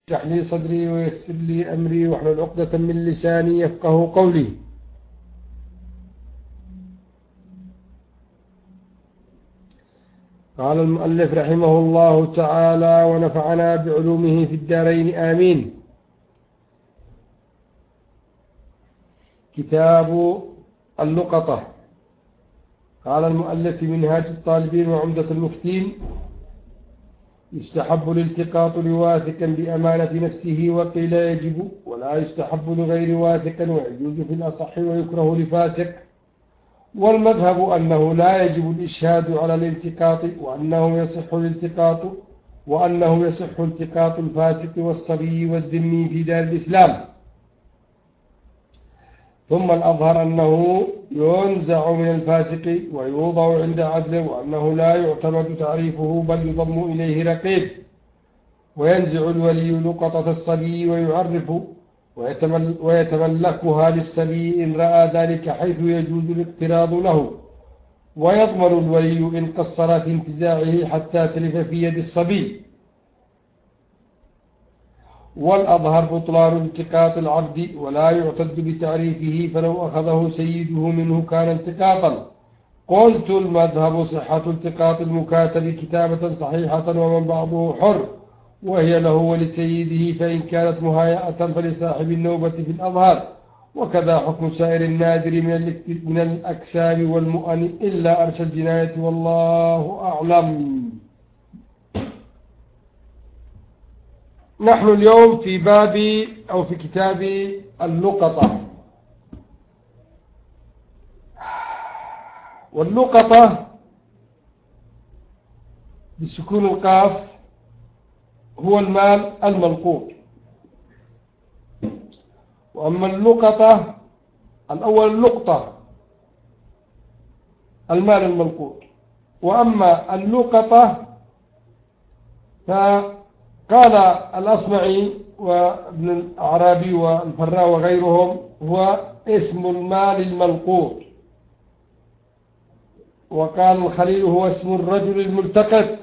اشرح لي صدري ويسر لي أمري واحلل عقدة من لساني يفقه قولي. قال المؤلف رحمه الله تعالى ونفعنا بعلومه في الدارين آمين. كتاب اللقطة. قال المؤلف في منهاج الطالبين وعمدة المفتين: يستحب الالتقاط لواثق بأمانة نفسه، وقيل يجب ولا يستحب لغير واثق، ويجوز في الأصح ويكره لفاسق. والمذهب أنه لا يجب الإشهاد على الالتقاط، وأنه يصح التقاط الفاسق والصبي والذمي في دار الإسلام. ثم الأظهر أنه ينزع من الفاسق ويوضع عند عدل، وأنه لا يعتمد تعريفه بل يضم إليه رقيب. وينزع الولي لقطة الصبي ويعرف ويتملكها للصبي إن رأى ذلك، حيث يجوز الاقتراض له، ويضمن الولي إن قصر في انتزاعه حتى تلف في يد الصبي. والأظهر بطلان التقاط العبد ولا يعتد بتعريفه، فلو أخذه سيده منه كان التقاطا. قلت المذهب صحة التقاط المكاتب كتابة صحيحة ومن بعضه حر، وهي له ولسيده، فإن كانت مهيئة فلصاحب النوبة في الأظهر. وكذا حكم سائر النادر من الأكساب والمؤن إلا أرش الجناية، والله أعلم. نحن اليوم في باب أو في كتاب اللقطة. واللقطة بسكون القاف هو المال الملقوط. وأما اللقطة الأول اللقطة المال الملقوط، وأما اللقطة فقال الأصمعي وابن الأعرابي والفراء وغيرهم هو اسم المال الملقوط. وقال الخليل هو اسم الرجل الملتقط،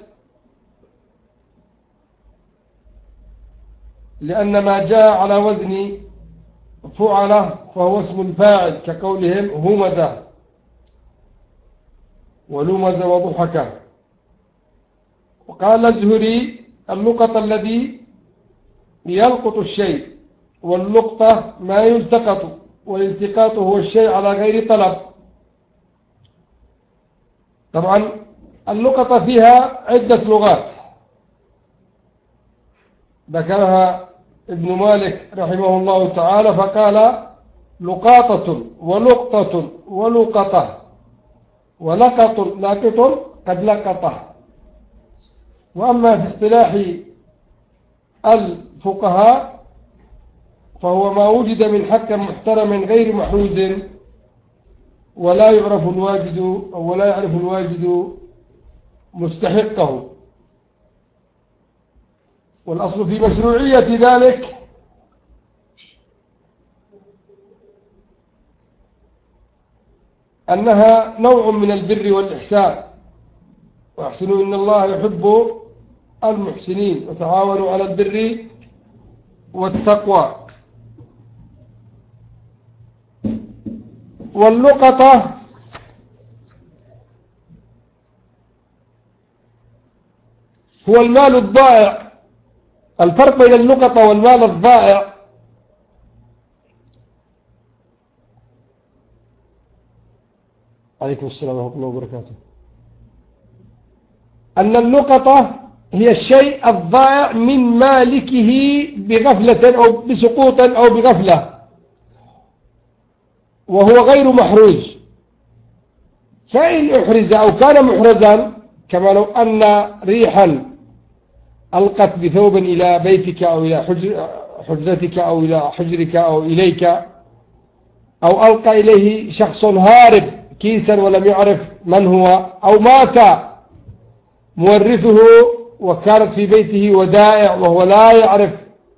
لأن ما جاء على وزن فعل فهو اسم الفاعل، كقولهم همز ولمز وضحك. وقال الزهري اللقطة الذي يلقط الشيء، واللقطة ما يلتقط، والالتقاط هو الشيء على غير طلب. طبعا اللقطة فيها عدة لغات ذكرها ابن مالك رحمه الله تعالى، فقال لقاطة ولقطة ولقطة، ولقط لاقط قد لقطه. وأما في اصطلاح الفقهاء فهو ما وجد من حكم محترم غير محوز، ولا يعرف الواجد مستحقه. والأصل في مشروعية ذلك أنها نوع من البر والإحسان، وأحسنوا إن الله يحب المحسنين، وتعاونوا على البر والتقوى. واللقطة هو المال الضائع. الفرق بين اللقطة والمال الضائع عليكم السلام ورحمة الله وبركاته. أن اللقطة هي الشيء الضائع من مالكه بغفلة أو بسقوط أو بغفلة، وهو غير محروز. فإن أحرز أو كان محرزا، كما لو أن ريحا ألقت بثوب إلى بيتك أو إلى حجرتك أو إلى حجرك أو إليك، أو ألقى إليه شخص هارب كيسا ولم يعرف من هو، أو مات مورثه وكانت في بيته ودائع وهو لا يعرف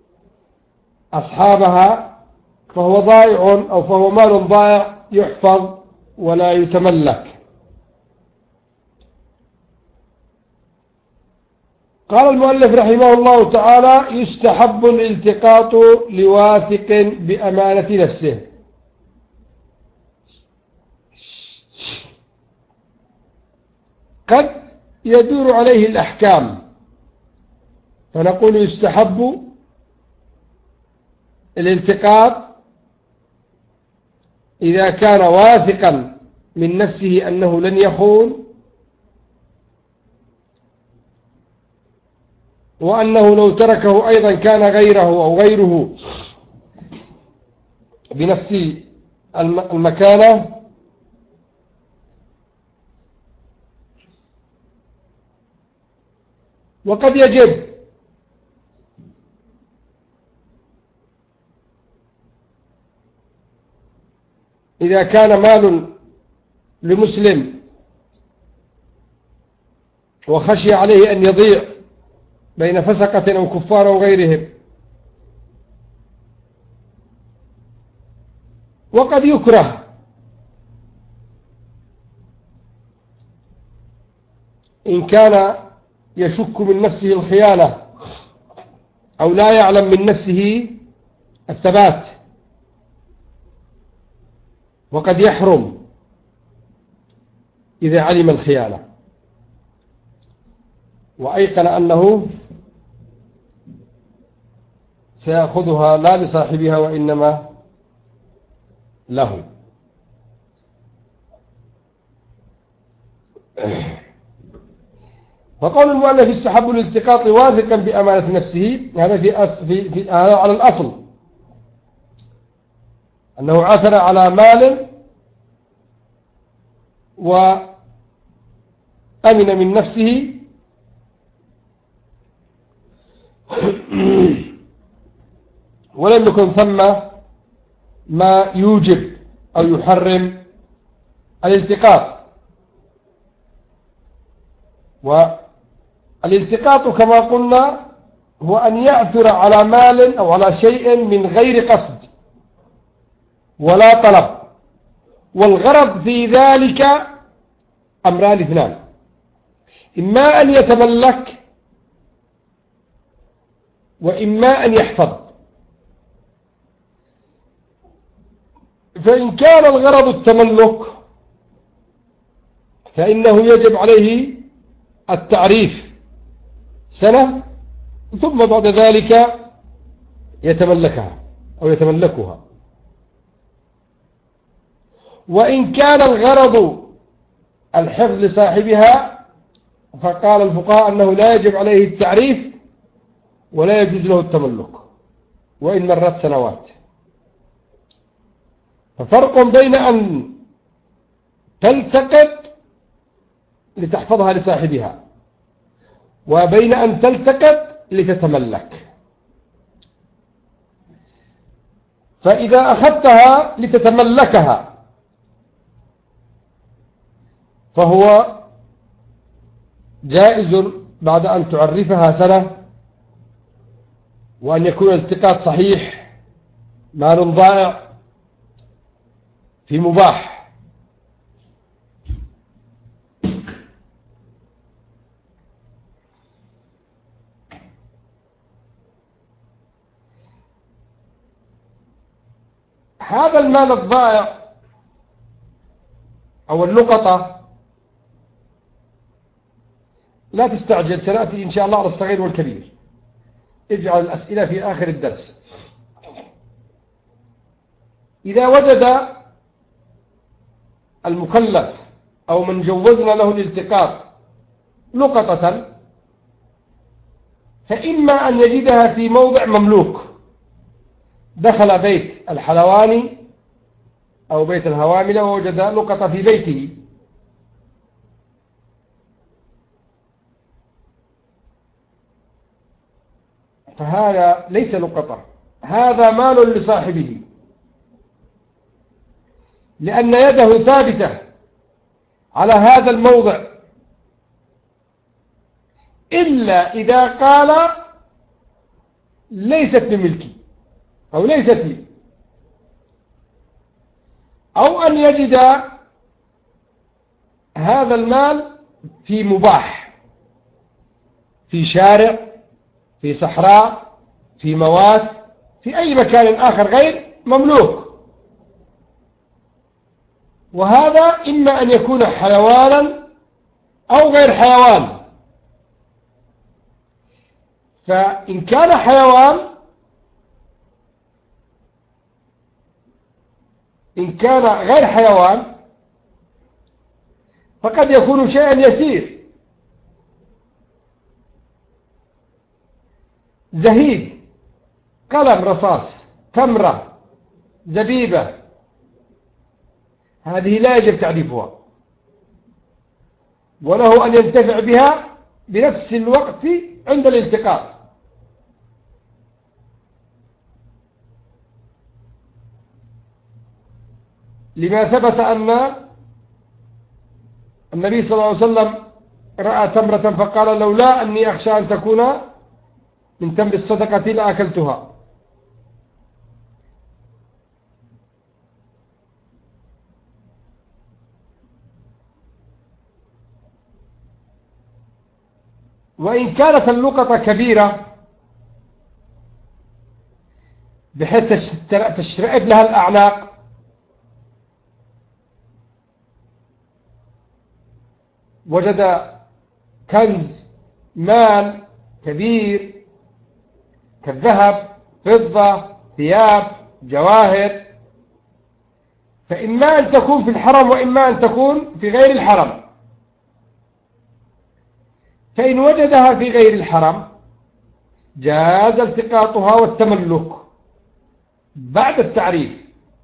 أصحابها، فهو ضائع أو فهو مال ضائع يحفظ ولا يتملك. قال المؤلف رحمه الله تعالى: يستحب الالتقاط لواثق بأمانة نفسه. قد يدور عليه الأحكام، فنقول يستحب الالتقاط إذا كان واثقا من نفسه أنه لن يخون، وأنه لو تركه أيضا كان غيره أو غيره بنفس المكانة. وقد يجب إذا كان مال لمسلم وخشي عليه أن يضيع بين فسقة أو كفار أو غيرهم. وقد يكره إن كان يشك من نفسه الخيانة أو لا يعلم من نفسه الثبات، وقد يحرم إذا علم الخيانة وأيقن أنه سيأخذها لا لصاحبها وإنما له. فقول المؤلف: يستحب الالتقاط واثقا بأمانة نفسه، هذا هذا على الأصل أنه عثر على مال وأمن من نفسه ولم يكن ثم ما يوجب أو يحرم الالتقاط. والالتقاط كما قلنا هو أن يعثر على مال أو على شيء من غير قصد ولا طلب، والغرض في ذلك أمران اثنان: إما أن يتملك وإما أن يحفظ. فإن كان الغرض التملك فإنه يجب عليه التعريف سنة ثم بعد ذلك يتملكها أو يتملكها. وإن كان الغرض الحفظ لصاحبها فقال الفقهاء أنه لا يجب عليه التعريف ولا يجوز له التملك وإن مرت سنوات. ففرق بين أن تلتقط لتحفظها لصاحبها وبين أن تلتقط لتتملك. فإذا أخذتها لتتملكها فهو جائز بعد أن تعرفها سنة، وأن يكون الالتقاط صحيح، مال ضائع في مباح. هذا المال الضائع أو اللقطة لا تستعجل، سنأتي إن شاء الله على الصغير والكبير. اجعل الأسئلة في آخر الدرس. إذا وجد المكلف أو من جوزنا له الالتقاط لقطة، فإما أن يجدها في موضع مملوك، دخل بيت الحلواني أو بيت الهواملة ووجد لقطة في بيته، فهذا ليس لقطة، هذا مال لصاحبه، لأن يده ثابتة على هذا الموضع، إلا إذا قال ليست بملكي أو ليست لي، أو أن يجد هذا المال في مباح، في شارع، في صحراء، في موات، في أي مكان آخر غير مملوك. وهذا إما أن يكون حيوانا أو غير حيوان. فإن كان حيوان، إن كان غير حيوان فقد يكون شيئا يسير، زهيد، قلم رصاص، تمرة، زبيبة، هذه لا يجب تعريفها، وله أن ينتفع بها بنفس الوقت عند الالتقاط. لما ثبت أن النبي صلى الله عليه وسلم رأى تمرة فقال لولا أني أخشى أن تكون من تمر الصدقة لأكلتها. وإن كانت اللقطة كبيرة بحيث تشرئب لها الأعناق، وجد كنز مال كبير كالذهب، فضة، ثياب، جواهر، فإما أن تكون في الحرم وإما أن تكون في غير الحرم. فإن وجدها في غير الحرم جاز التقاطها والتملك بعد التعريف.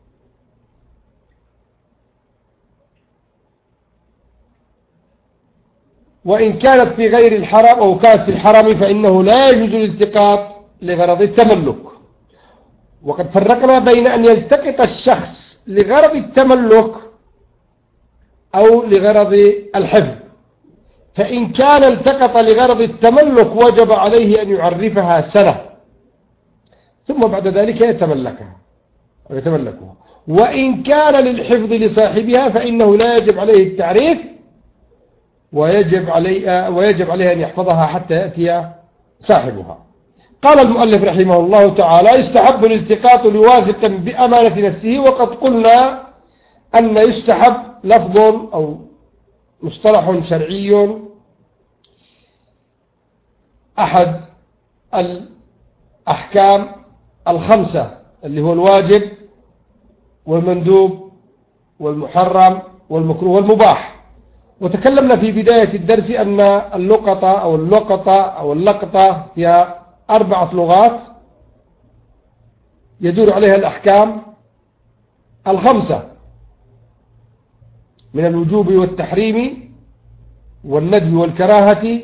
وإن كانت في غير الحرم أو كانت في الحرم فإنه لا يجوز الالتقاط لغرض التملك. وقد فرقنا بين أن يلتقط الشخص لغرض التملك أو لغرض الحفظ. فإن كان التقط لغرض التملك وجب عليه أن يعرفها سنة ثم بعد ذلك يتملكها. وإن كان للحفظ لصاحبها فإنه لا يجب عليه التعريف، ويجب عليه أن يحفظها حتى يأتي صاحبها. قال المؤلف رحمه الله تعالى: يستحب الالتقاط لواثق بأمانة نفسه. وقد قلنا أن يستحب لفظ أو مصطلح شرعي أحد الأحكام الخمسة، اللي هو الواجب والمندوب والمحرم والمكروه والمباح. وتكلمنا في بداية الدرس أن اللقطة هي 4 لغات يدور عليها الأحكام الخمسة من الوجوب والتحريم والندب والكراهة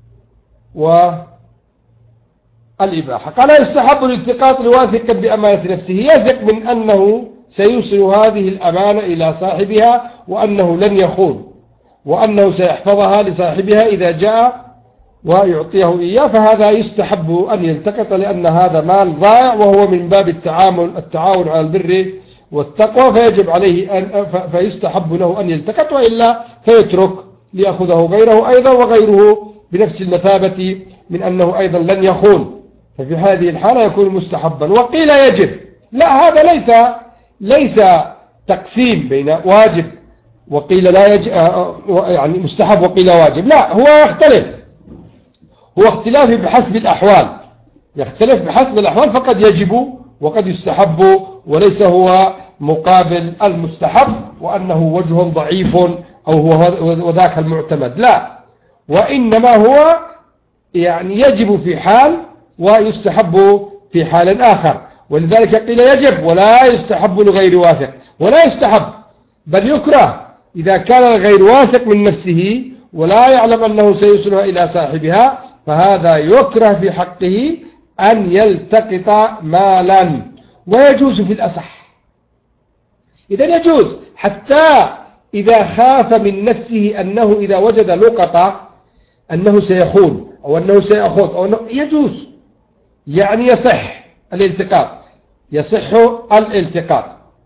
والإباحة. قال: يستحب الالتقاط لواثق بأمانة نفسه، يثق من أنه سيوصل هذه الأمانة إلى صاحبها وأنه لن يخون، وأنه سيحفظها لصاحبها إذا جاء ويعطيه إياه. فهذا يستحب أن يلتقط لأن هذا مال ضائع وهو من باب التعاون على البر والتقوى، فيستحب له أن يلتقط، وإلا فيترك ليأخذه غيره أيضا، وغيره بنفس المثابة من أنه أيضا لن يخون. ففي هذه الحالة يكون مستحبا. وقيل يجب. لا، هذا ليس تقسيم بين واجب وقيل لا يجب، يعني مستحب وقيل واجب. لا، هو اختلاف بحسب الأحوال، يختلف بحسب الأحوال، فقد يجب وقد يستحب، وليس هو مقابل المستحب وأنه وجه ضعيف أو هو وذاك المعتمد. لا، وإنما هو يعني يجب في حال ويستحب في حال آخر. ولذلك قيل يجب ولا يستحب لغير واثق. ولا يستحب بل يكره إذا كان الغير واثق من نفسه ولا يعلم أنه سيوصلها إلى صاحبها، فهذا يكره في حقه أن يلتقط مالا. ويجوز في الأصح، إذا يجوز حتى إذا خاف من نفسه أنه إذا وجد لقطة أنه سيخون أو أنه سيأخذ أو أنه يجوز، يعني يصح الالتقاط.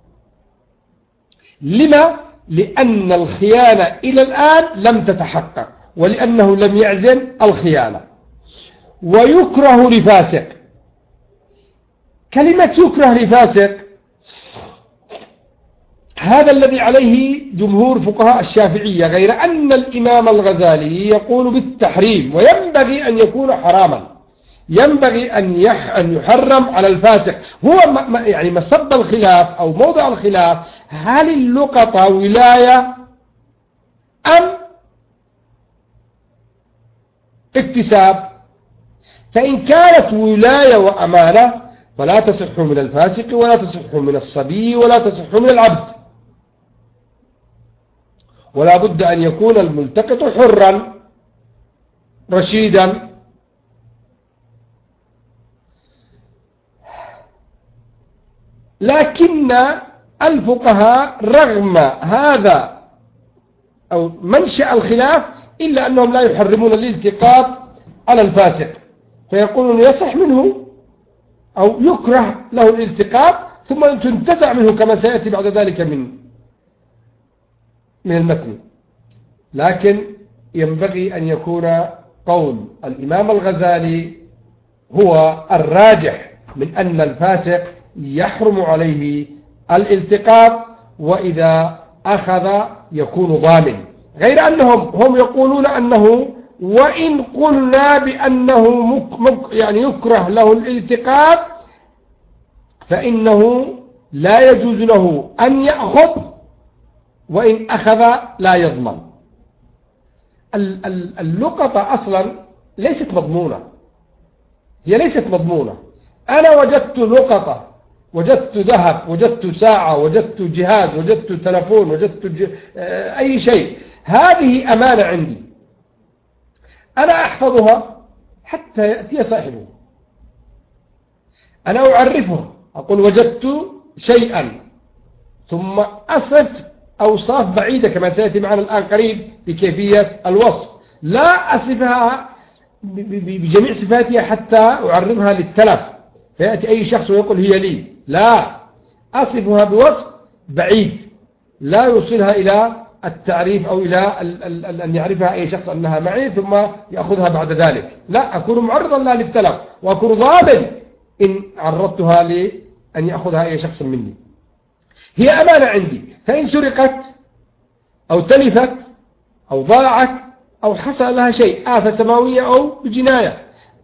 لما؟ لأن الخيانة إلى الآن لم تتحقق، ولأنه لم يعزم الخيانة. ويكره لفاسق. كلمة يكره لفاسق هذا الذي عليه جمهور فقهاء الشافعية، غير أن الإمام الغزالي يقول بالتحريم، وينبغي أن يكون حراما، ينبغي أن يحرم على الفاسق. هو يعني مصب الخلاف أو موضع الخلاف، هل اللقطة ولاية أم اكتساب؟ فإن كانت ولاية وأمانة فلا تصح من الفاسق ولا تصح من الصبي ولا تصح من العبد، ولا بد أن يكون الملتقط حرا رشيدا. لكن الفقهاء رغم هذا أو منشأ الخلاف إلا أنهم لا يحرمون الالتقاط على الفاسق، فيقولون يصح منه أو يكره له الالتقاط ثم تنتزع منه كما سيأتي بعد ذلك من المتن. لكن ينبغي أن يكون قول الإمام الغزالي هو الراجح من أن الفاسق يحرم عليه الالتقاط، وإذا أخذ يكون ضامن. غير أنهم يقولون أنه وإن قلنا بأنه يعني يكره له الالتقاط فإنه لا يجوز له أن يأخذ، وإن أخذ لا يضمن. اللقطة أصلا ليست مضمونة، هي ليست مضمونة. أنا وجدت لقطة، وجدت ذهب، وجدت ساعة، وجدت جهاز، وجدت تلفون، وجدت أي شيء، هذه أمانة عندي، أنا أحفظها حتى يأتي صاحبه. أنا أعرفها، أقول وجدت شيئا، ثم أصف أوصاف بعيدة كما سيأتي معنا الآن قريب في كيفية الوصف. لا أصفها بجميع صفاتها حتى أعرضها للتلف فيأتي أي شخص ويقول هي لي، لا، أصفها بوصف بعيد لا يوصلها إلى التعريف أو إلى أن يعرفها أي شخص أنها معي ثم يأخذها بعد ذلك. لا، أكون معرضا لها للتلف، وأكون ضامن إن عرضتها لأن يأخذها أي شخص مني. هي أمانة عندي، فإن سرقت أو تلفت أو ضاعت أو حصل لها شيء، آفة سماوية أو بجناية،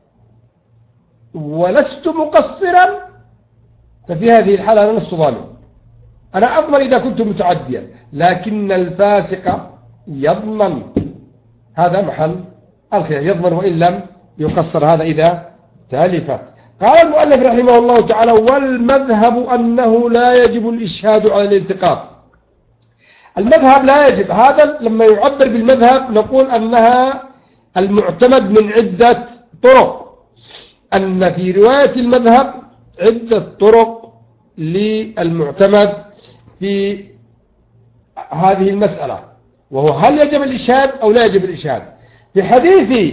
ولست مقصرا، ففي هذه الحالة أنا لست ضامن. أنا أضمن إذا كنت متعديا، لكن الفاسق يضمن، هذا محل الخلاف، يضمن وإن لم يقصر، هذا إذا تلفت. قال المؤلف رحمه الله تعالى: والمذهب أنه لا يجب الإشهاد على الالتقاط. المذهب لا يجب، هذا لما يعبر بالمذهب نقول أنها المعتمد من عدة طرق، أن في رواية المذهب عدة طرق للمعتمد في هذه المسألة، وهو هل يجب الإشهاد أو لا يجب الإشهاد. في حديث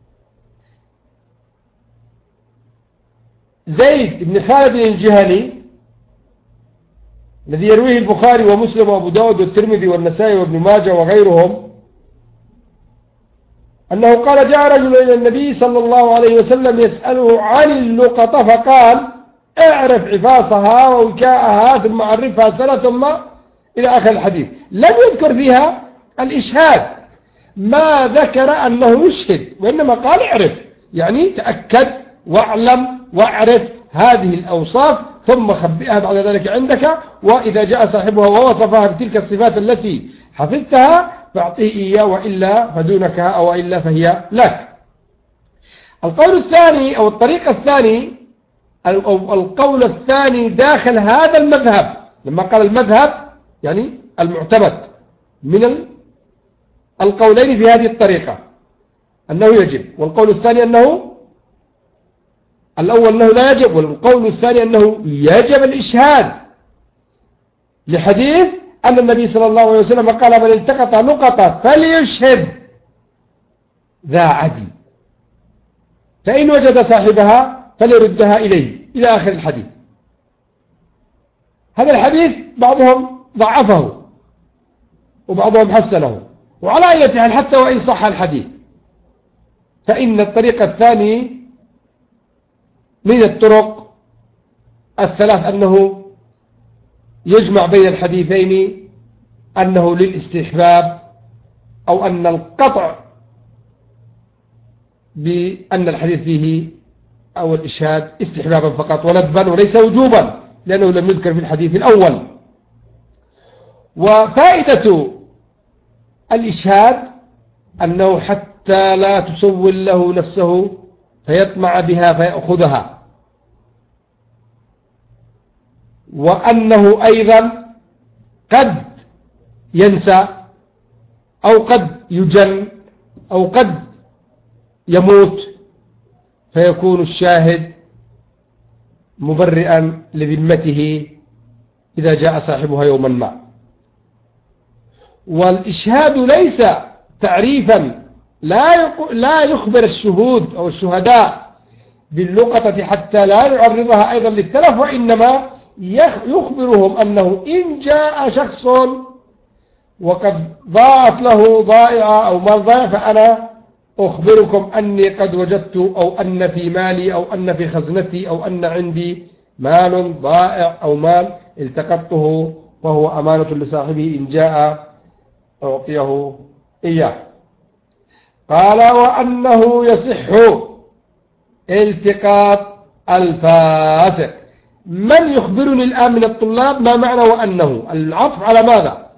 زيد بن خالد الجهني الذي يرويه البخاري ومسلم وأبو داود والترمذي والنسائي وابن ماجه وغيرهم، أنه قال: جاء رجل إلى النبي صلى الله عليه وسلم يسأله عن اللقطة، فقال: اعرف عفاصها ووكاءها ثم عرفها سنة، ثم إلى آخر الحديث. لم يذكر فيها الإشهاد، ما ذكر أنه يشهد، وإنما قال: اعرف، يعني تأكد واعلم واعرف هذه الأوصاف، ثم خبئها بعد ذلك عندك، وإذا جاء صاحبها ووصفها بتلك الصفات التي حفظتها فاعطيه إياه، وإلا فدونك أو إلا فهي لك. القول الثاني أو الطريقة الثاني أو القول الثاني داخل هذا المذهب، لما قال المذهب يعني المعتمد من القولين في هذه الطريقة أنه يجب، والقول الثاني أنه الأول أنه لا يجب، والقول الثاني أنه يجب الإشهاد، لحديث أن النبي صلى الله عليه وسلم قال: من التقط لقطة فليشهد ذا عدل، فإن وجد صاحبها فليردها إليه، إلى آخر الحديث. هذا الحديث بعضهم ضعفه وبعضهم حسنه، وعلى أي حال حتى وإن صح الحديث فإن الطريقة الثانية من الطرق الثلاث أنه يجمع بين الحديثين، أنه للاستحباب، أو أن القطع بأن الحديث فيه أو الإشهاد استحبابا فقط وندبا وليس وجوبا، لأنه لم يذكر في الحديث الأول. وفائدة الإشهاد أنه حتى لا تسول له نفسه فيطمع بها فيأخذها، وأنه أيضا قد ينسى أو قد يجن أو قد يموت، فيكون الشاهد مبرئا لذمته إذا جاء صاحبها يوما ما. والإشهاد ليس تعريفا، لا يخبر الشهود أو الشهداء باللقطة حتى لا يعرضها أيضا للتلف، وإنما يخبرهم أنه إن جاء شخص وقد ضاعت له ضائعة أو مال ضائع فأنا أخبركم أني قد وجدت، أو أن في مالي، أو أن في خزنتي، أو أن عندي مال ضائع أو مال التقطته وهو أمانة لصاحبه، إن جاء أعطيه إياه. قال وأنه يصح التقاط الفاسق. من يخبرني الآن من الطلاب ما معنى وأنه؟ العطف على ماذا؟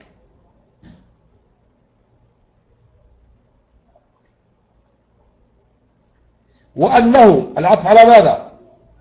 وأنه العطف على ماذا؟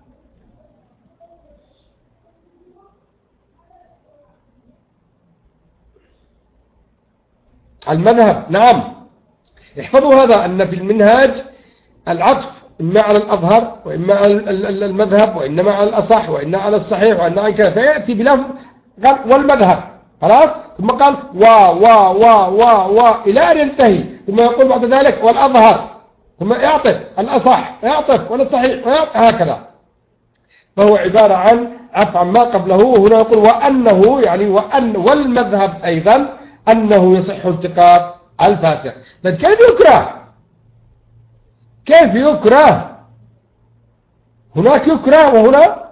المذهب. نعم، احفظوا هذا، أن في المنهاج العطف إما على الأظهر، وإما على المذهب، وإنما على الأصح، وإنما على الصحيح، وإنما على كذا، فيأتي بلفظ والمذهب، خلاص، ثم قال و إلى أن ينتهي، ثم يقول بعد ذلك والأظهر، ثم يعطف الأصح، يعطف والصحيح، هكذا. فهو عبارة عن عطف عما قبله. وهنا يقول وأنه، يعني وأن والمذهب أيضا أنه يصح التقاط الفاسق. طيب كيف يكره؟ كيف يكره؟ هناك يكره وهنا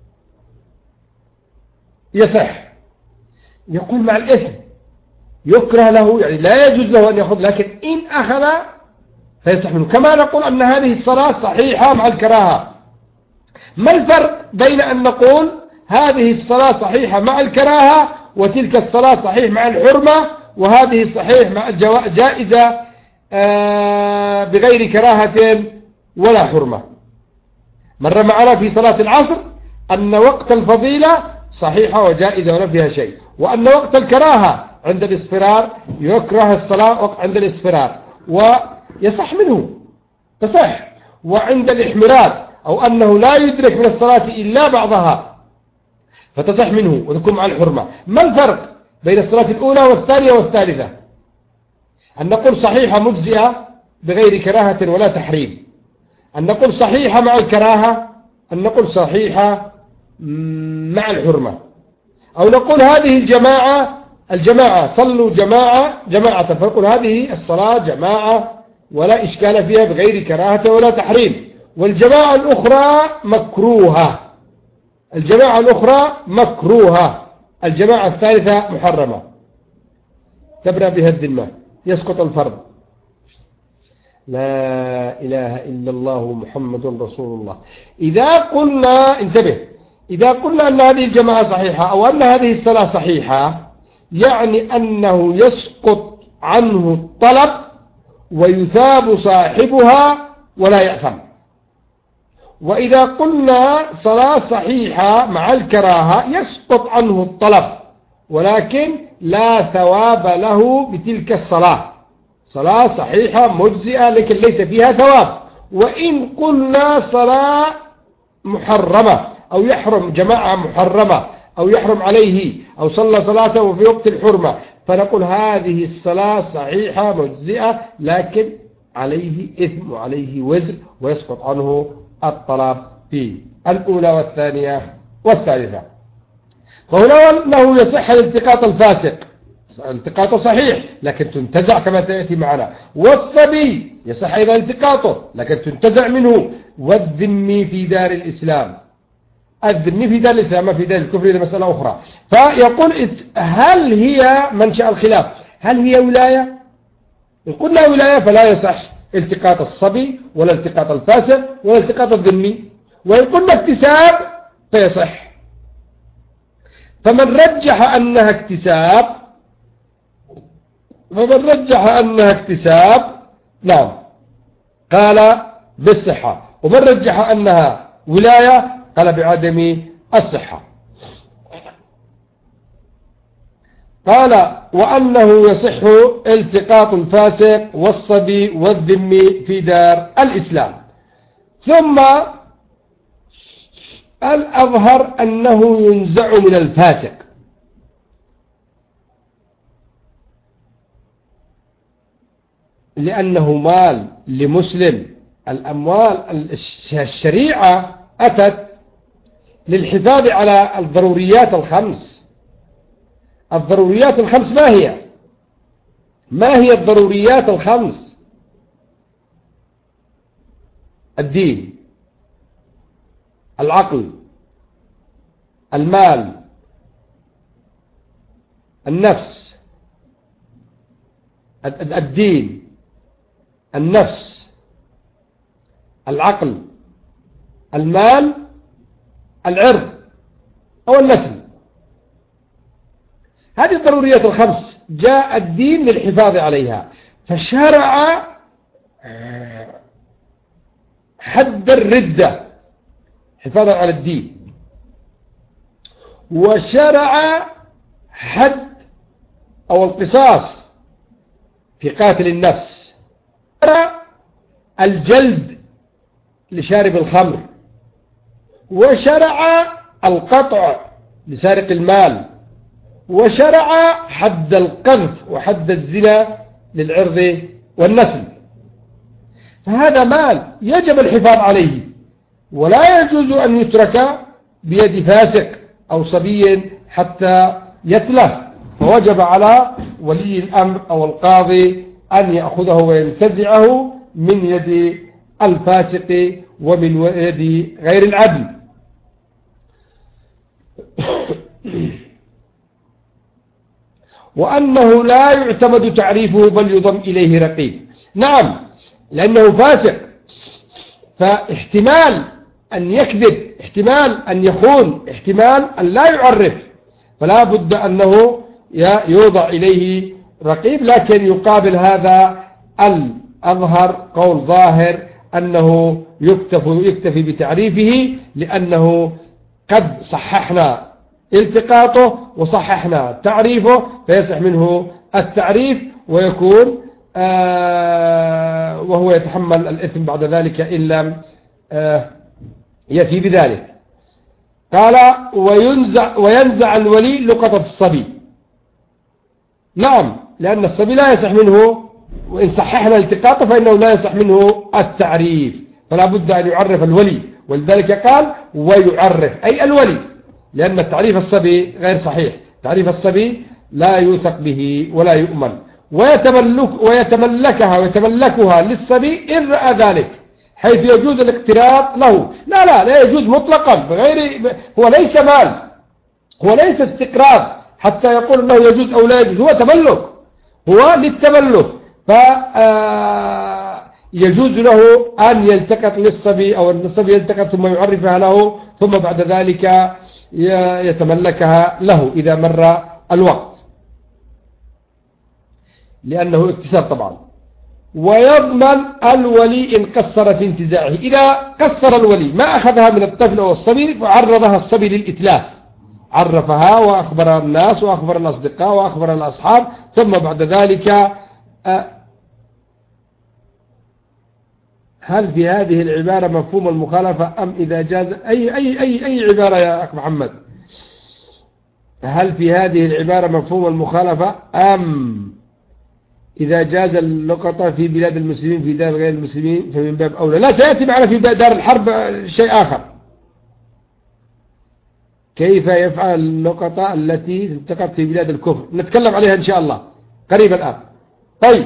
يصح. يقول مع الإثم يكره له، يعني لا يجوز له أن يأخذ، لكن إن أخذ فيصح منه. كما نقول أن هذه الصلاة صحيحة مع الكراهة. ما الفرق بين أن نقول هذه الصلاة صحيحة مع الكراهة، وتلك الصلاة صحيح مع الحرمة، وهذه صحيح مع جائزة بغير كراهة ولا حرمة؟ مر معنا في صلاة العصر أن وقت الفضيلة صحيحة وجائزة ولا فيها شيء، وأن وقت الكراهة عند الاصفرار يكره الصلاة عند الاصفرار ويصح منه، تصح. وعند الإحمرار أو أنه لا يدرك من الصلاة إلا بعضها فتصح منه وتكون مع الحرمة. ما الفرق بين الصلاة الأولى والثانية والثالثة؟ أن نقول صحيحة مجزئة بغير كراهة ولا تحريم، أن نقول صحيحة مع الكراهة، أن نقول صحيحة مع الحرمة، أو نقول هذه الجماعة صلوا جماعة فنقول هذه الصلاة جماعة ولا إشكال فيها بغير كراهة ولا تحريم، والجماعة الأخرى مكروهة، الجماعة الأخرى مكروهة، الجماعة الثالثة محرمة تبرأ بها الذمة، يسقط الفرض. لا إله إلا الله محمد رسول الله. إذا قلنا، انتبه، إذا قلنا أن هذه الجماعة صحيحة أو أن هذه الصلاة صحيحة، يعني أنه يسقط عنه الطلب ويثاب صاحبها ولا يأثم. وإذا قلنا صلاة صحيحة مع الكراهة يسقط عنه الطلب ولكن لا ثواب له بتلك الصلاة، صلاة صحيحة مجزئة لكن ليس فيها ثواب. وإن قلنا صلاة محرمة أو يحرم جماعة محرمة أو يحرم عليه أو صلى صلاته في وقت الحرمة، فنقول هذه الصلاة صحيحة مجزئة لكن عليه إثم وعليه وزر ويسقط عنه الطلب في الأولى والثانية والثالثة. فهنا أنه يصح الالتقاط الفاسق، التقاطه صحيح لكن تنتزع كما سيأتي معنا. والصبي يصح أيضا التقاطه لكن تنتزع منه. والذمي في دار الإسلام، الذمي في دار الإسلام ما في دار الكفر، هذه مسألة أخرى. فيقول هل هي منشأ الخلاف هل هي ولاية؟ إن قلنا ولاية فلا يصح التقاط الصبي ولا التقاط الفاسق ولا التقاط الذمي. وإن قلنا اكتساب فيصح. فمن رجح أنها اكتساب نعم قال بالصحة، ومن رجح أنها ولاية قال بعدم الصحة. قال وأنه يصح التقاط الفاسق والصبي والذمي في دار الإسلام. ثم الأظهر أنه ينزع من الفاسق، لأنه مال لمسلم. الأموال الشريعة أتت للحفاظ على الضروريات الخمس. الضروريات الخمس ما هي الضروريات الخمس؟ الدين، العقل، المال، النفس. الدين، النفس، العقل، المال، العرض أو النسل. هذه الضروريات الخمس جاء الدين للحفاظ عليها، فشرع حد الردة حفاظا على الدين، وشرع حد أو القصاص في قاتل النفس، شرع الجلد لشارب الخمر، وشرع القطع لسارق المال، وشرع حد القذف وحد الزنا للعرض والنسل. فهذا مال يجب الحفاظ عليه، ولا يجوز أن يترك بيد فاسق أو صبي حتى يتلف. فوجب على ولي الأمر أو القاضي أن يأخذه وينتزعه من يد الفاسق ومن يد غير العدل. وأنه لا يعتمد تعريفه بل يضم إليه رقيب. نعم، لأنه فاسق، فاحتمال أن يكذب، احتمال أن يخون، احتمال أن لا يعرف، فلا بد أنه يوضع إليه رقيب. لكن يقابل هذا الأظهر قول ظاهر أنه يكتفي بتعريفه، لأنه قد صححنا التقاطه وصححنا تعريفه، فيصح منه التعريف ويكون وهو يتحمل الإثم بعد ذلك إن لم يفي بذلك. قال وينزع الولي لقطة الصبي. نعم، لأن الصبي لا يصح منه، وإن صححنا التقاطه فإنه لا يصح منه التعريف، فلا بد أن يعرف الولي، ولذلك قال ويعرف أي الولي، لأن التعريف الصبي غير صحيح. تعريف الصبي لا يوثق به ولا يؤمن. ويتملكها للصبي إن رأى ذلك، حيث يجوز الاقتراض له. لا يجوز مطلقا، هو ليس مال، هو ليس استقراض حتى يقول أنه يجوز أو لا يجوز، هو تملك، هو للتملك. فيجوز له أن يلتقط للصبي أو أن الصبي يلتقط ثم يعرفها له، ثم بعد ذلك يتملكها له إذا مر الوقت، لأنه اكتساب طبعا. ويضمن الولي إن قصر في انتزاعه. إذا قصر الولي ما أخذها من الطفل أو الصبي وعرضها الصبي للإتلاف، عرفها وأخبر الناس وأخبر الأصدقاء وأخبر الأصحاب، ثم بعد ذلك هل في هذه العبارة مفهوم المخالفة أم إذا جاز أي عبارة يا أخ محمد؟ هل في هذه العبارة مفهوم المخالفة أم إذا جاز اللقطة في بلاد المسلمين في دار غير المسلمين فمن باب أولى؟ لا، سيأتي معنا في دار الحرب شيء آخر. كيف يفعل اللقطة التي التقط في بلاد الكفر؟ نتكلم عليها إن شاء الله قريبا الآن. طيب،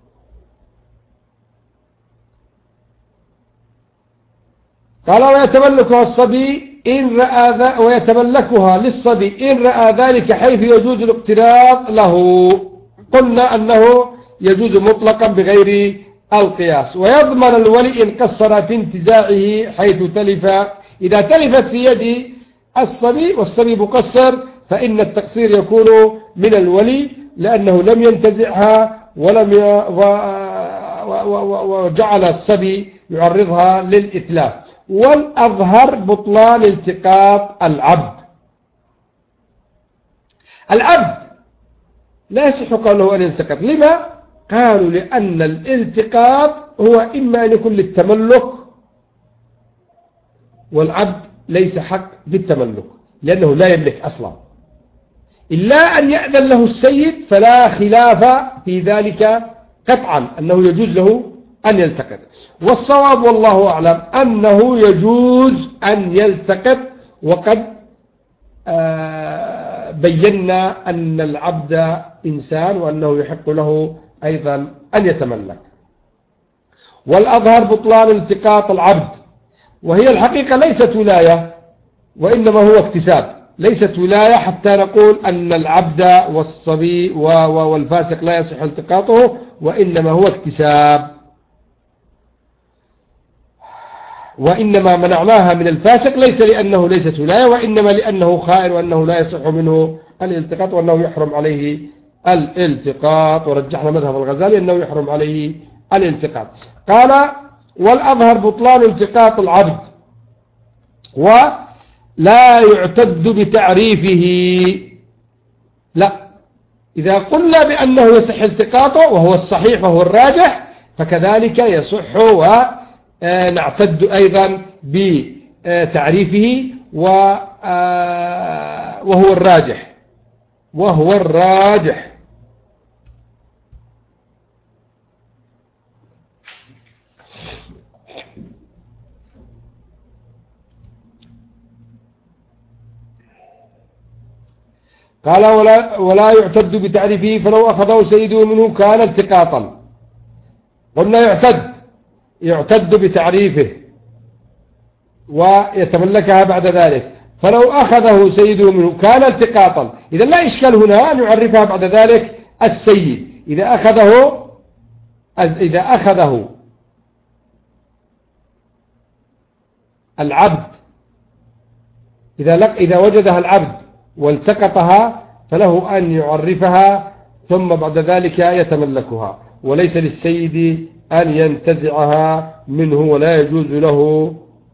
قال ويتملكها الصبي إن رأى ويتملكها للصبي إن رأى ذلك حيث يجوز الاقتراض له. قلنا أنه يجوز مطلقا بغير القياس. ويضمن الولي إن قصر في انتزاعه حيث تلف. إذا تلفت في يد الصبي والصبي مقصر فإن التقصير يكون من الولي لأنه لم ينتزعها وجعل الصبي يعرضها للإتلاف. والأظهر بطلان التقاط العبد. العبد لا يصح قوله أن يلتقط. لما؟ قالوا لأن الالتقاط هو إما أن يكون للتملك، والعبد ليس حق بالتملك لأنه لا يملك أصلا إلا أن يأذن له السيد، فلا خلاف في ذلك قطعا أنه يجوز له أن يلتقط. والصواب والله أعلم أنه يجوز أن يلتقط. وقد بينا أن العبد إنسان وأنه يحق له أيضا أن يتملك. والأظهر بطلان التقاط العبد، وهي الحقيقة ليست ولاية وإنما هو اكتساب. ليست ولاية حتى نقول أن العبد والصبي والفاسق لا يصح التقاطه، وإنما هو اكتساب. وإنما منعناها من الفاسق ليس لأنه ليست ولاية، وإنما لأنه خائر وأنه لا يصح منه الالتقاط وأنه يحرم عليه الالتقاط. ورجحنا مذهب الغزالي أنه يحرم عليه الالتقاط. قال والأظهر بطلان التقاط العبد ولا يعتد بتعريفه. لا، إذا قلنا بأنه يصح التقاطه وهو الصحيح وهو الراجح فكذلك يصح ونعتد أيضا بتعريفه وهو الراجح. قال ولا يعتد بتعريفه فلو أخذه سيده منه كان التقاطا. قلنا يعتد بتعريفه ويتملكها بعد ذلك. فلو أخذه سيده منه كان التقاطا. إذا لا إشكال هنا أن يعرفها بعد ذلك السيد. إذا أخذه العبد، إذا وجدها العبد والتقطها فله أن يعرفها ثم بعد ذلك يتملكها، وليس للسيد أن ينتزعها منه. ولا يجوز له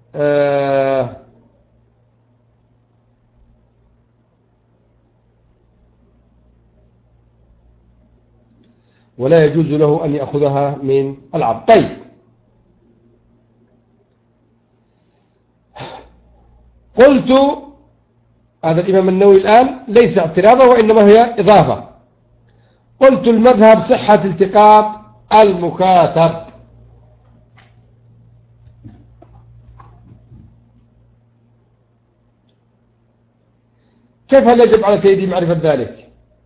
أن يأخذها من العبد. طيب، قلت هذا الإمام النووي الآن ليس اعتراضا وإنما هي إضافة. قلت المذهب صحة التقاط المكاتب. كيف هل يجب على سيدي معرفة ذلك؟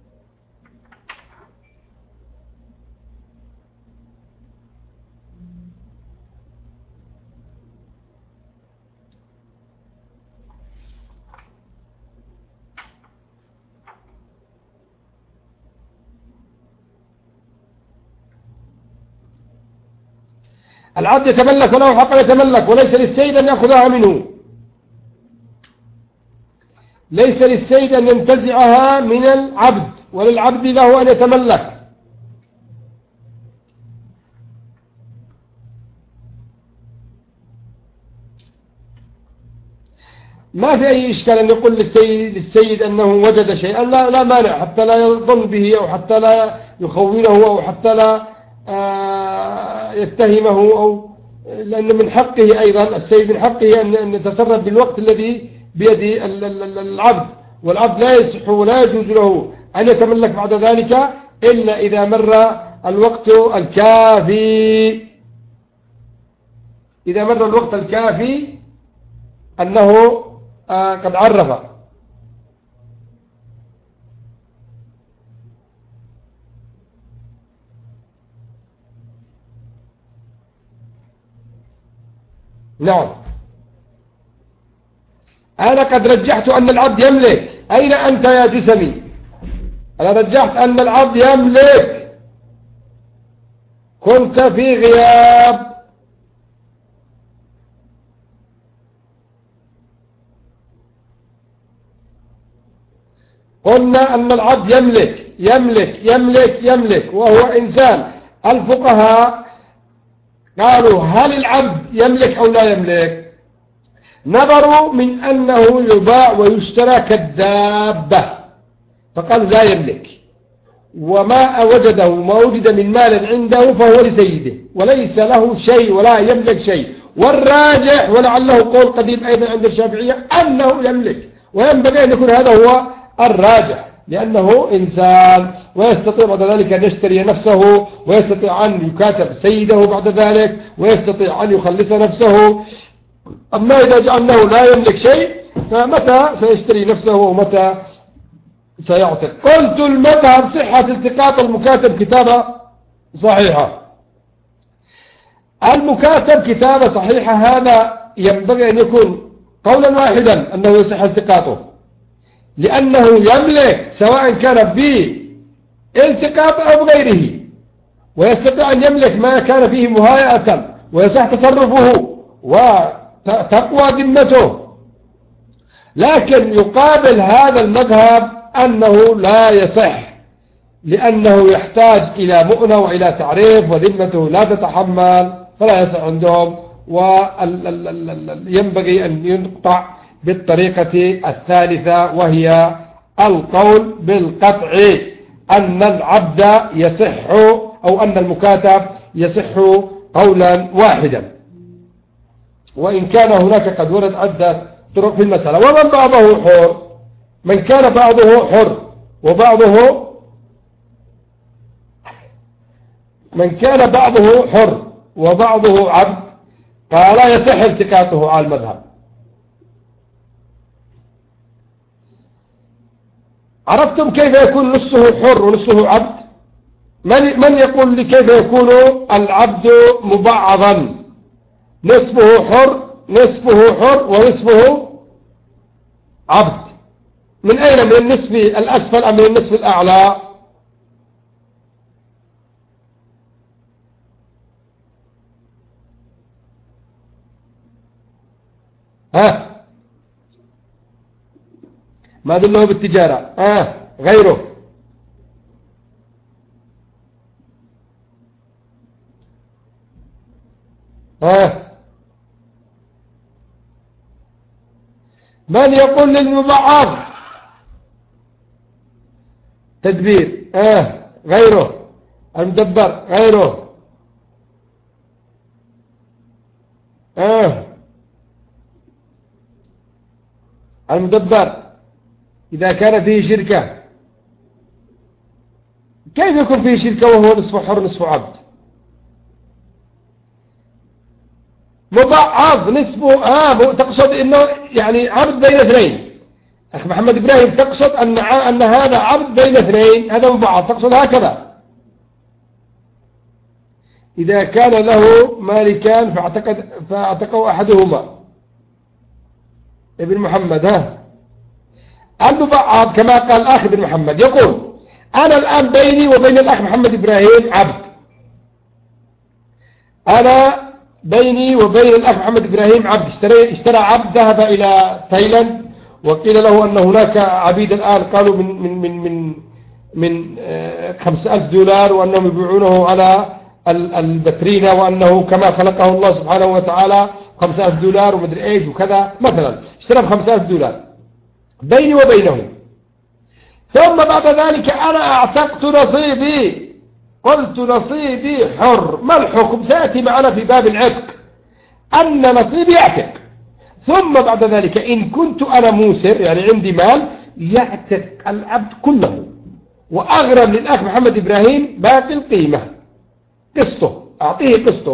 العبد يتملك وله حق يتملك، وليس للسيد أن يأخذها منه. ليس للسيد أن ينتزعها من العبد، وللعبد له أن يتملك. ما في أي إشكال أن يقول للسيد أنه وجد شيئا، لا مانع، حتى لا يظن به أو حتى لا يخونه أو حتى لا يتهمه، أو لأن من حقه أيضا السيد من حقه أن يتصرف بالوقت الذي بيد العبد، والعبد لا يصح ولا يجوز له أن يتملك بعد ذلك إلا إذا مر الوقت الكافي. إذا مر الوقت الكافي أنه قد عرف نعم. أنا قد رجحت أن العبد يملك. أين أنت يا جسمي؟ أنا رجحت أن العبد يملك، كنت في غياب. قلنا أن العبد يملك يملك يملك يملك وهو إنسان. الفقهاء قالوا هل العبد يملك أو لا يملك؟ نظروا من أنه يباع ويشترى كالدابة، فقالوا لا يملك، وما وجده وما وجد من مال عنده فهو لسيده وليس له شيء ولا يملك شيء. والراجح ولعله قول قديم أيضا عند الشافعية أنه يملك، وينبغي أن يكون هذا هو الراجح، لأنه إنسان ويستطيع بعد ذلك أن يشتري نفسه، ويستطيع أن يكاتب سيده بعد ذلك، ويستطيع أن يخلص نفسه. أما إذا جعلناه لا يملك شيء فمتى سيشتري نفسه ومتى سيعتق؟ قلت المذهب صحة التقاط المكاتب كتابة صحيحة. المكاتب كتابة صحيحة هذا ينبغي أن يكون قولا واحدا أنه يصح التقاطه، لأنه يملك سواء كان بالتقاط أو بغيره، ويستطيع أن يملك ما كان فيه مهايئة ويصح تصرفه وتقوى ذمته. لكن يقابل هذا المذهب أنه لا يصح، لأنه يحتاج إلى مؤنة وإلى تعريف، وذمته لا تتحمل، فلا يصح عندهم، وينبغي أن ينقطع بالطريقة الثالثة، وهي القول بالقطع أن العبد يصح أو أن المكاتب يصح قولا واحدا، وإن كان هناك قد ورد عدة طرق في المسألة. ومن بعضه حر، من كان بعضه حر وبعضه من كان بعضه حر وبعضه عبد قال يصح التقاطه على المذهب. عرفتم كيف يكون نصه حر ونصه عبد؟ من يقول لي كيف يكون العبد مبعضا؟ نصفه حر ونصفه عبد. من أين؟ من النصف الأسفل أم من النصف الأعلى؟ ما دله بالتجارة. غيره. من يقول للمبعض تدبير؟ غيره. المدبر غيره. المدبر إذا كان فيه شركة، كيف يكون فيه شركة وهو نصف حر نصف عبد؟ مبعض نصفه تقصد انه يعني عبد بين اثنين. اخ محمد ابراهيم تقصد ان هذا عبد بين اثنين، هذا مبعض، تقصد هكذا. اذا كان له مالكان فاعتقوا احدهما ابن محمد. المبعض كما قال الاخ ابن محمد يقول انا الان بيني وبين الاخ محمد ابراهيم عبد، انا بيني وبين الأخ محمد إبراهيم عبد، اشترى عبد، ذهب إلى تايلاند وقيل له أن هناك عبيد الآن قالوا من 5,000 دولار، وأنهم يبيعونه على البترينة، وأنه كما خلقه الله سبحانه وتعالى 5,000 دولار ومدري إيش وكذا مثلا، اشترى ب5,000 دولار بيني وبينه. ثم بعد ذلك أنا أعتقت نصيبي، قلت نصيبي حر. ما الحكم؟ سيأتي معنا في باب العتق أن نصيبي يعتق. ثم بعد ذلك إن كنت أنا موسر يعني عندي مال، يعتق العبد كله، وأغرم للأخ محمد إبراهيم باقي القيمة، قسطه، أعطيه قسطه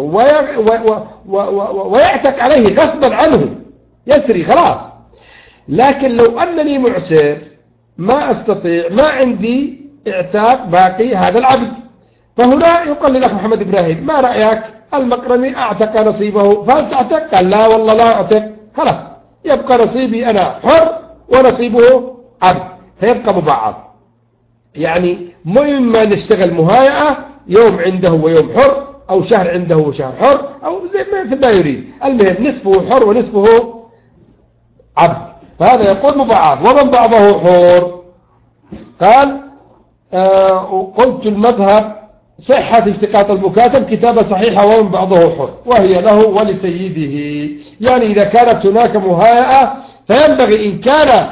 ويعتق عليه غصبا عنه، يسري خلاص. لكن لو أنني معسر ما أستطيع، ما عندي اعتاق باقي هذا العبد، فهنا يقول للأخ محمد إبراهيم ما رأيك المقرمي أعتق نصيبه، فهل تعتق؟ قال لا والله لا أعتق، خلاص يبقى نصيبي أنا حر ونصيبه عبد، فيبقى مبعض. يعني إما نشتغل مهايئة يوم عنده ويوم حر، أو شهر عنده وشهر حر، أو زي ما يريد، المهم نصفه حر ونصفه عبد، فهذا يقول مبعض. ومن بعضه حر قال قلت المذهب صحة التقاط المكاتب كتابة صحيحة ومن بعضه حر وهي له ولسيده. يعني إذا كانت هناك مهايئة فينبغي إن كان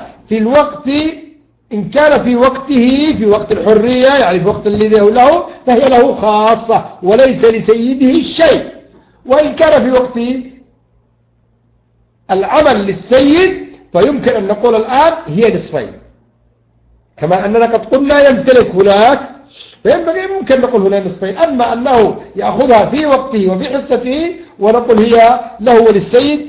في وقته في وقت الحرية، يعني في وقت الذي له فهي له خاصة وليس لسيده الشيء. وإن كان في وقت العمل للسيد فيمكن أن نقول الآن هي نصفين، كما أننا قد قلنا يمتلك هناك، فينبغي ممكن نقول هنا نصفين. أما أنه يأخذها في وقته وفي حصته ونقول هي له وللسيد،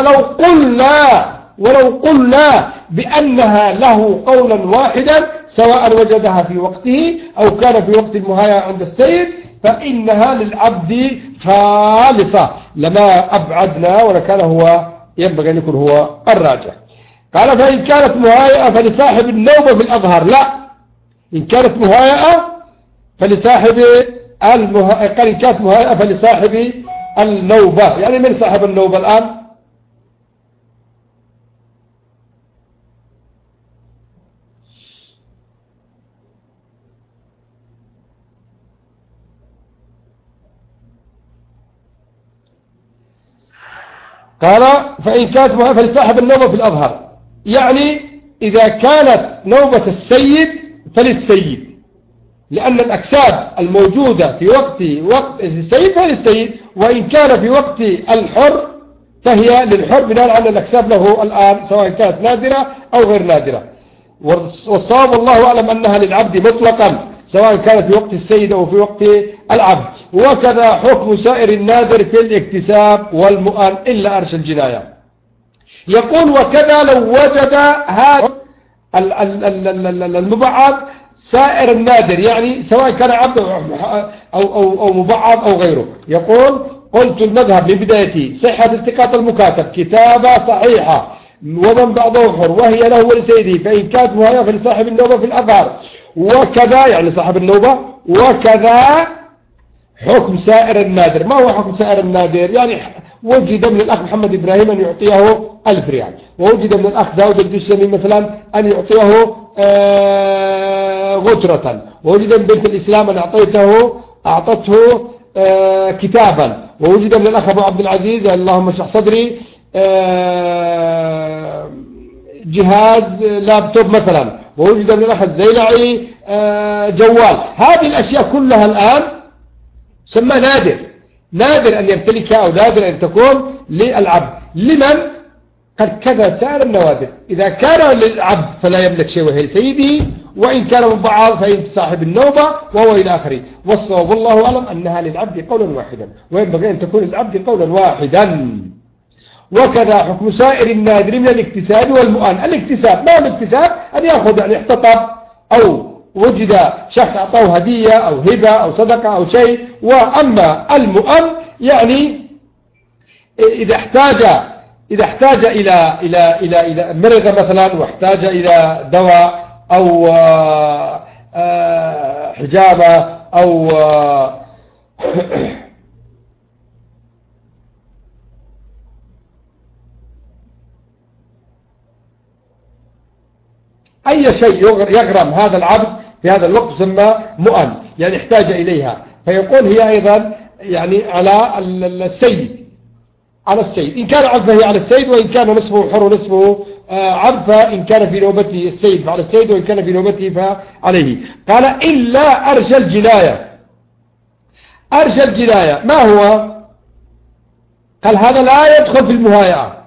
ولو قلنا بأنها له قولا واحدا سواء وجدها في وقته أو كان في وقت المهاية عند السيد فإنها للعبد خالصة لما أبعدنا، ولكان هو ينبغي أن يكون هو الراجح. قال فإن كانت مهايئة فلصاحب النوبة في الأظهر. لا، إن كانت مهايئة فلصاحب قال إن كانت مهايئة فلصاحب النوبة. يعني من صاحب النوبة الآن؟ قال فإن كانت مهايئة فلصاحب النوبة في الأظهر، يعني إذا كانت نوبة السيد فللسيد، لأن الأكساب الموجودة في وقت السيد فللسيد، وإن كان في وقت الحر فهي للحر بناء على الأكساب له الآن سواء كانت نادرة أو غير نادرة. والصواب والله أعلم أنها للعبد مطلقا سواء كانت في وقت السيد أو في وقت العبد. وكذا حكم سائر النادر في الاكتساب والمؤن إلا أرش الجناية. يقول وكذا لو وجد هذا المبعض سائر النادر، يعني سواء كان عبد أو مبعض أو غيره. يقول قلت المذهب لبدايتي صحة التقاط المكاتب كتابة صحيحة ومن بعضه حر وهي له ولسيده، فإن كانت مهاية فلصاحب النوبة في الأظهر. وكذا يعني صاحب النوبة. وكذا حكم سائر النادر. ما هو حكم سائر النادر؟ يعني وجد من الأخ محمد إبراهيم أن يعطيه 1000 ريال، ووجد من الأخ داود الدسمي مثلا أن يعطيه غترة، ووجد من بنت الإسلام أن أعطته كتابا، ووجد من الأخ أبو عبد العزيز اللهم اشرح صدري جهاز لابتوب مثلا، ووجد من الأخ الزيلعي جوال. هذه الأشياء كلها الآن سمى نادر أن يمتلكها أو نادر أن تكون للعبد. لمن؟ قد كذا سائر النوادر. إذا كان للعبد فلا يملك شيء وهي سيده، وإن كان مبعض فإن صاحب النوبة وهو إلى آخره. والصواب والله أعلم أنها للعبد قولا واحدا، وينبغي أن تكون للعبد قولا واحدا. وكذا حكم سائر النادر من الاكتساب والمؤن. الاكتساب ما هو الاكتساب؟ أن يأخذ يعني احتطب أو وجد شخص أعطاه هدية أو هبة أو صدقة أو شيء. وأما المؤن يعني إذا احتاج إلى مرض مثلا، واحتاج إلى دواء أو حجامة أو أي شيء يغرم هذا العبد في هذا الوقت يسمى مؤن، يعني احتاج إليها. فيقول هي أيضا يعني على السيد، إن كان عبد فهي على السيد، وإن كان نصفه حر ونصفه عبد فإن كان في نوبته السيد فعلى السيد، وإن كان في نوبته فعليه. قال إلا أرش الجناية. أرش الجناية ما هو؟ قال هذا لا يدخل في المهايعة.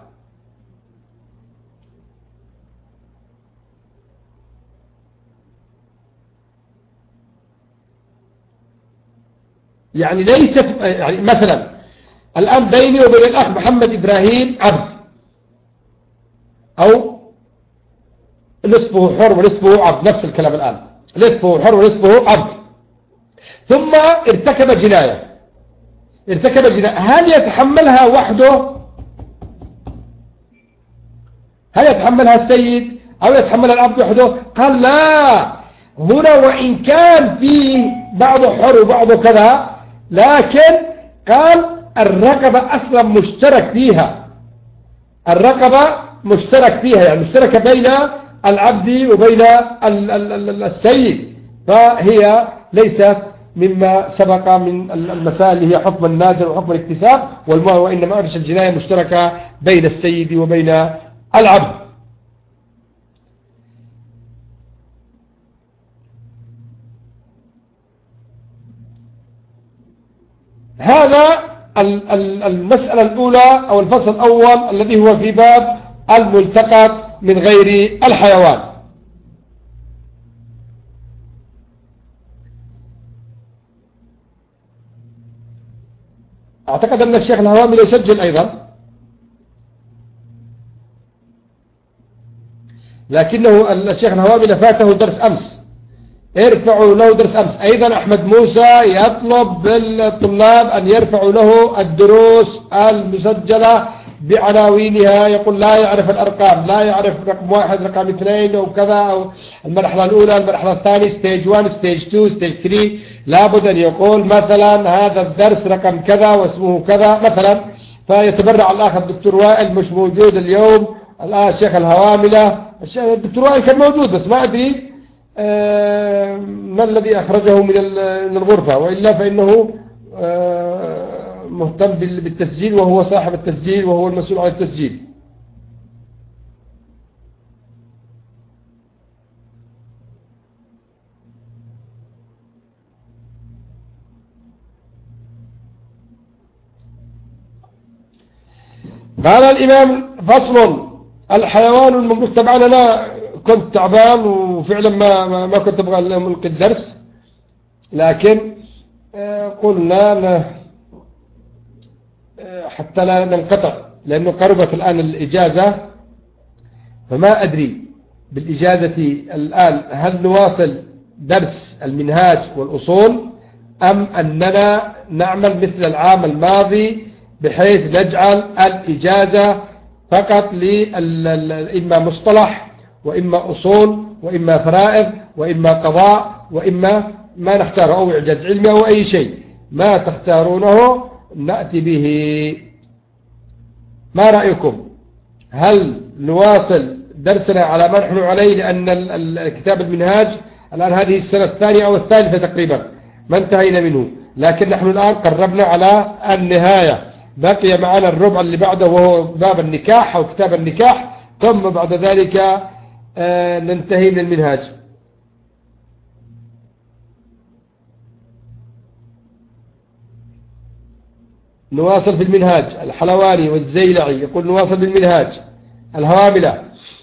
يعني ليست يعني مثلا الآن بيني وبين الأخ محمد إبراهيم عبد، أو نصفه حر ونصفه عبد، نفس الكلام الآن، نصفه حر ونصفه عبد، ثم ارتكب جناية. ارتكب الجناية، هل يتحملها وحده؟ هل يتحملها السيد أو يتحملها العبد وحده؟ قال لا، هنا وإن كان فيه بعضه حر وبعضه كذا، لكن قال الرقبة أصلا مشترك فيها، الرقبة مشترك فيها، يعني مشتركة بين العبد وبين السيد، فهي ليست مما سبق من المسائل اللي هي حكم النادر وحكم الاكتساب، وإنما أرش الجناية مشتركة بين السيد وبين العبد. هذا المسألة الأولى أو الفصل الأول الذي هو في باب الملتقط من غير الحيوان. أعتقد أن الشيخ الهوامي يسجل أيضا، لكنه الشيخ الهوامي فاته درس أمس، ارفعوا له درس أمس. أيضا أحمد موسى يطلب بالطلاب أن يرفعوا له الدروس المسجلة بعناوينها، يقول لا يعرف الأرقام، لا يعرف رقم 1 رقم 2 أو كذا، أو المرحلة الأولى المرحلة الثانية ستيج 1 ستيج 2 ستيج 3، لابد أن يقول مثلا هذا الدرس رقم كذا واسمه كذا مثلا. فيتبرع الآخر الدكتور وائل مش موجود اليوم، الآن الشيخ الهواملة، الدكتور وائل كان موجود بس ما أدري ما الذي أخرجه من الغرفة، وإلا فإنه مهتم بالتسجيل، وهو صاحب التسجيل وهو المسؤول عن التسجيل. قال الإمام فصل: الحيوان المملوك. طبعا أنا كنت تعبان وفعلا ما كنت أبغى ألقي الدرس، لكن قلنا حتى لا ننقطع، لأنه قربت الآن الإجازة، فما أدري بالإجازة الآن هل نواصل درس المنهاج والأصول أم أننا نعمل مثل العام الماضي، بحيث نجعل الإجازة فقط إما مصطلح وإما أصول وإما فرائض وإما قضاء وإما ما نختاره، أو إعجاز علمي أو أي شيء ما تختارونه نأتي به. ما رأيكم؟ هل نواصل درسنا على ما نحن عليه، لأن كتاب المنهاج الآن هذه السنة الثانية أو الثالثة تقريبا ما انتهينا منه، لكن نحن الآن قربنا على النهاية، بقي معنا الربع اللي بعده وهو باب النكاح أو كتاب النكاح، ثم بعد ذلك ننتهي من المنهاج. نواصل في المنهاج. الحلواني والزيلعي يقول نواصل بالمنهاج. الهواملة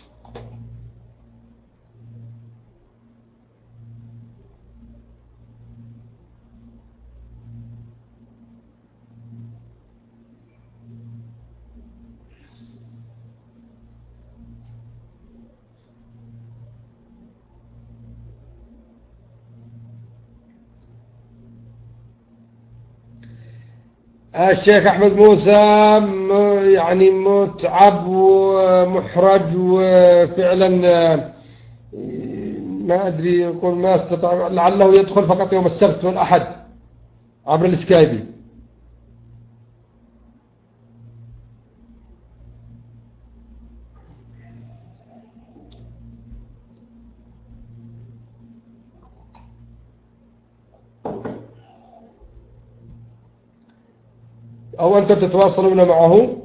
الشيخ أحمد موسى يعني متعب ومحرج وفعلا ما أدري، يقول ما استطاع، لعله يدخل فقط يوم السبت والأحد عبر السكايبي. أو أنتم تتواصلون معه.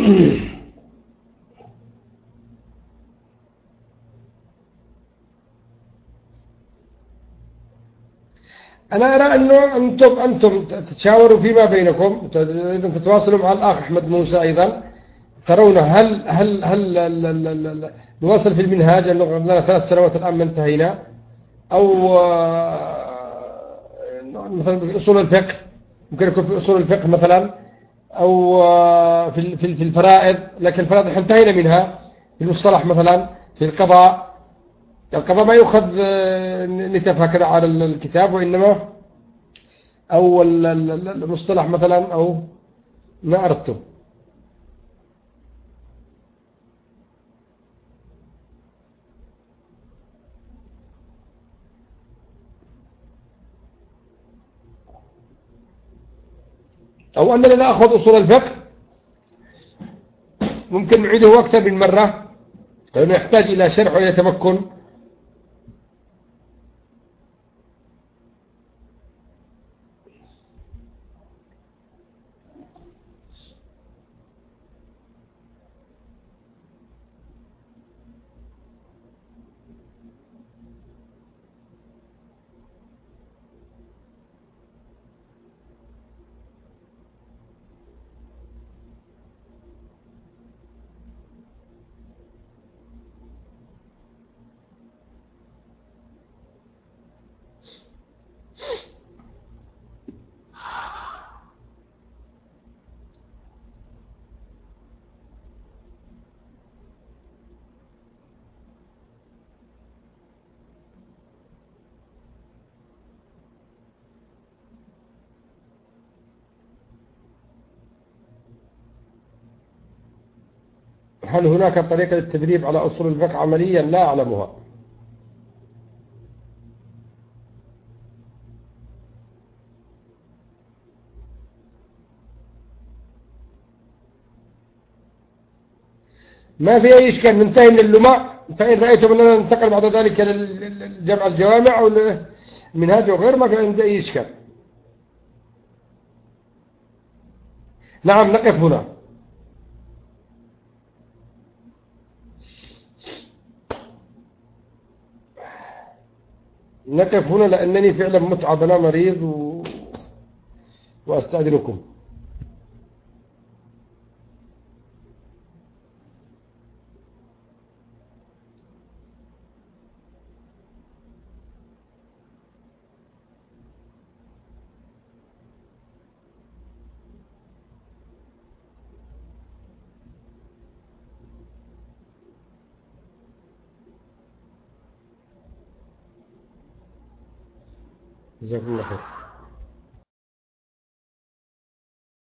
أنا أرى أنه أنتم تتشاوروا فيما بينكم، إذا تتواصلوا مع الأخ أحمد موسى أيضا، ترون هل نواصل في المنهاج أنه لنا 3 سنوات الآن ما انتهينا، أو مثلا في أصول الفقه، ممكن يكون في أصول الفقه مثلا، أو في الفرائض، لكن الفرائض احنا انتهينا منها. في المصطلح مثلا، في القضاء ما يؤخذ نتف هكذا على الكتاب، وإنما أو المصطلح مثلا، أو ما أردته. أو أننا نأخذ أصول الفقه، ممكن نعيده أكثر من مرة لأنه يحتاج إلى شرح وإلى تمكن. هل هناك طريقة للتدريب على أصول الفقه عمليا؟ لا أعلمها. ما في أي إشكال، ننتهي من اللمع، فإن رأيتم أننا ننتقل بعد ذلك للجمع الجوامع أو المنهاج وغيره، ما في أي إشكال. نعم، نقف هنا. نقف هنا لأنني فعلا متعب، أنا مريض وأستأذنكم. جزاكم الله خير.